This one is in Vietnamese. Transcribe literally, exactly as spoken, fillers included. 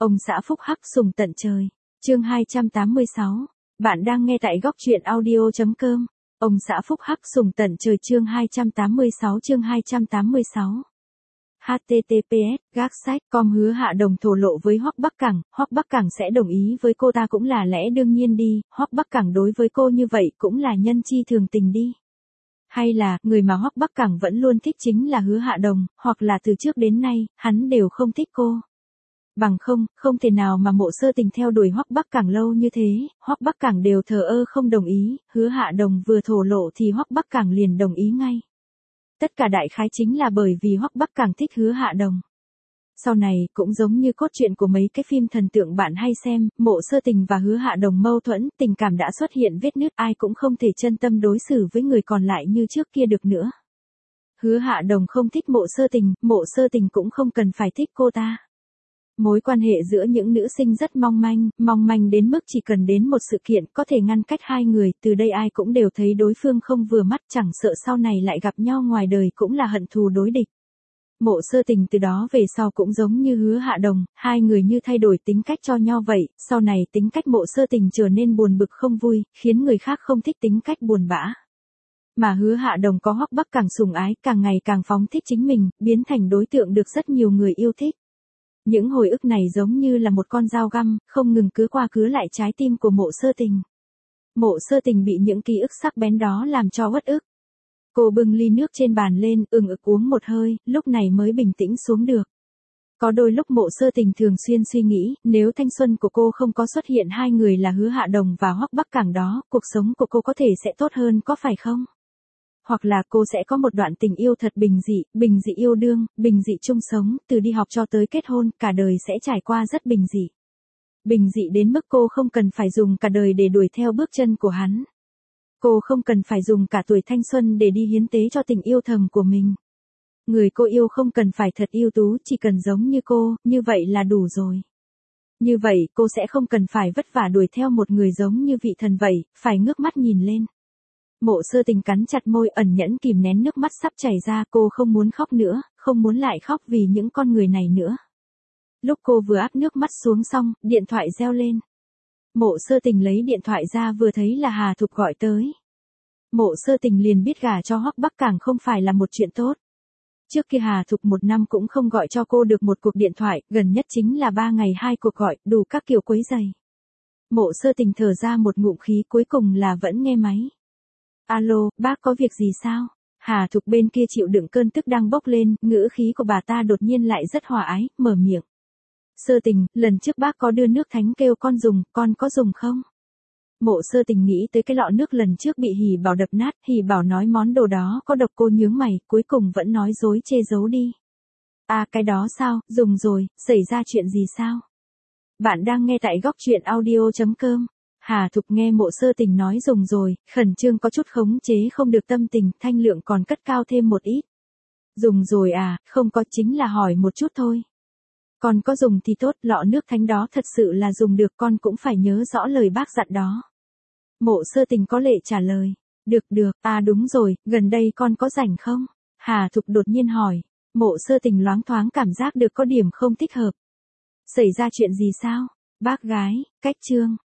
Ông xã phúc hắc sùng tận trời. Chương hai trăm tám mươi sáu. Bạn đang nghe tại góc truyện audio chấm com. Ông xã phúc hắc sùng tận trời chương hai trăm tám mươi sáu chương hai trăm tám mươi sáu. H T T P S gác sách com Hứa Hạ Đồng thổ lộ với Hoắc Bắc Cẳng, Hoắc Bắc Cẳng sẽ đồng ý với cô ta cũng là lẽ đương nhiên đi, Hoắc Bắc Cẳng đối với cô như vậy cũng là nhân chi thường tình đi. Hay là, người mà Hoắc Bắc Cẳng vẫn luôn thích chính là Hứa Hạ Đồng, hoặc là từ trước đến nay, hắn đều không thích cô. Bằng không, không thể nào mà Mộ Sơ Tình theo đuổi Hoắc Bắc Cẳng lâu như thế, Hoắc Bắc Cẳng đều thờ ơ không đồng ý, Hứa Hạ Đồng vừa thổ lộ thì Hoắc Bắc Cẳng liền đồng ý ngay. Tất cả đại khái chính là bởi vì Hoắc Bắc Cẳng thích Hứa Hạ Đồng. Sau này, cũng giống như cốt truyện của mấy cái phim thần tượng bạn hay xem, Mộ Sơ Tình và Hứa Hạ Đồng mâu thuẫn, tình cảm đã xuất hiện vết nứt, ai cũng không thể chân tâm đối xử với người còn lại như trước kia được nữa. Hứa Hạ Đồng không thích Mộ Sơ Tình, Mộ Sơ Tình cũng không cần phải thích cô ta. Mối quan hệ giữa những nữ sinh rất mong manh, mong manh đến mức chỉ cần đến một sự kiện có thể ngăn cách hai người, từ đây ai cũng đều thấy đối phương không vừa mắt, chẳng sợ sau này lại gặp nhau ngoài đời cũng là hận thù đối địch. Mộ Sơ Tình từ đó về sau cũng giống như Hứa Hạ Đồng, hai người như thay đổi tính cách cho nhau vậy, sau này tính cách Mộ Sơ Tình trở nên buồn bực không vui, khiến người khác không thích tính cách buồn bã. Mà Hứa Hạ Đồng có Hoắc Bắc Cẳng sủng ái, càng ngày càng phóng thích chính mình, biến thành đối tượng được rất nhiều người yêu thích. Những hồi ức này giống như là một con dao găm, không ngừng cứ qua cứ lại trái tim của Mộ Sơ Tình. Mộ Sơ Tình bị những ký ức sắc bén đó làm cho uất ức. Cô bưng ly nước trên bàn lên, ừng ực uống một hơi, lúc này mới bình tĩnh xuống được. Có đôi lúc Mộ Sơ Tình thường xuyên suy nghĩ, nếu thanh xuân của cô không có xuất hiện hai người là Hứa Hạ Đồng và Hoắc Bắc Cẳng đó, cuộc sống của cô có thể sẽ tốt hơn có phải không? Hoặc là cô sẽ có một đoạn tình yêu thật bình dị, bình dị yêu đương, bình dị chung sống, từ đi học cho tới kết hôn, cả đời sẽ trải qua rất bình dị. Bình dị đến mức cô không cần phải dùng cả đời để đuổi theo bước chân của hắn. Cô không cần phải dùng cả tuổi thanh xuân để đi hiến tế cho tình yêu thầm của mình. Người cô yêu không cần phải thật ưu tú, chỉ cần giống như cô, như vậy là đủ rồi. Như vậy, cô sẽ không cần phải vất vả đuổi theo một người giống như vị thần vậy, phải ngước mắt nhìn lên. Mộ Sơ Tình cắn chặt môi ẩn nhẫn kìm nén nước mắt sắp chảy ra, cô không muốn khóc nữa, không muốn lại khóc vì những con người này nữa. Lúc cô vừa áp nước mắt xuống xong, điện thoại reo lên. Mộ Sơ Tình lấy điện thoại ra vừa thấy là Hà Thục gọi tới. Mộ Sơ Tình liền biết gả cho Hoắc Bắc Cẳng không phải là một chuyện tốt. Trước kia Hà Thục một năm cũng không gọi cho cô được một cuộc điện thoại, gần nhất chính là ba ngày hai cuộc gọi, đủ các kiểu quấy rầy. Mộ Sơ Tình thở ra một ngụm khí cuối cùng là vẫn nghe máy. Alo, bác có việc gì sao? Hà Thục bên kia chịu đựng cơn tức đang bốc lên, ngữ khí của bà ta đột nhiên lại rất hòa ái, mở miệng. Sơ Tình, lần trước bác có đưa nước thánh kêu con dùng, con có dùng không? Mộ Sơ Tình nghĩ tới cái lọ nước lần trước bị Hỉ Bảo đập nát, Hỉ Bảo nói món đồ đó có độc, cô nhướng mày, cuối cùng vẫn nói dối chê giấu đi. À cái đó sao, dùng rồi, xảy ra chuyện gì sao? Bạn đang nghe tại góc truyện audio chấm com. Hà Thục nghe Mộ Sơ Tình nói dùng rồi, khẩn trương có chút khống chế không được tâm tình, thanh lượng còn cất cao thêm một ít. Dùng rồi à, không có, chính là hỏi một chút thôi. Con có dùng thì tốt, lọ nước thánh đó thật sự là dùng được, con cũng phải nhớ rõ lời bác dặn đó. Mộ Sơ Tình có lệ trả lời. Được được, à đúng rồi, gần đây con có rảnh không? Hà Thục đột nhiên hỏi. Mộ Sơ Tình loáng thoáng cảm giác được có điểm không thích hợp. Xảy ra chuyện gì sao? Bác gái, cách trương,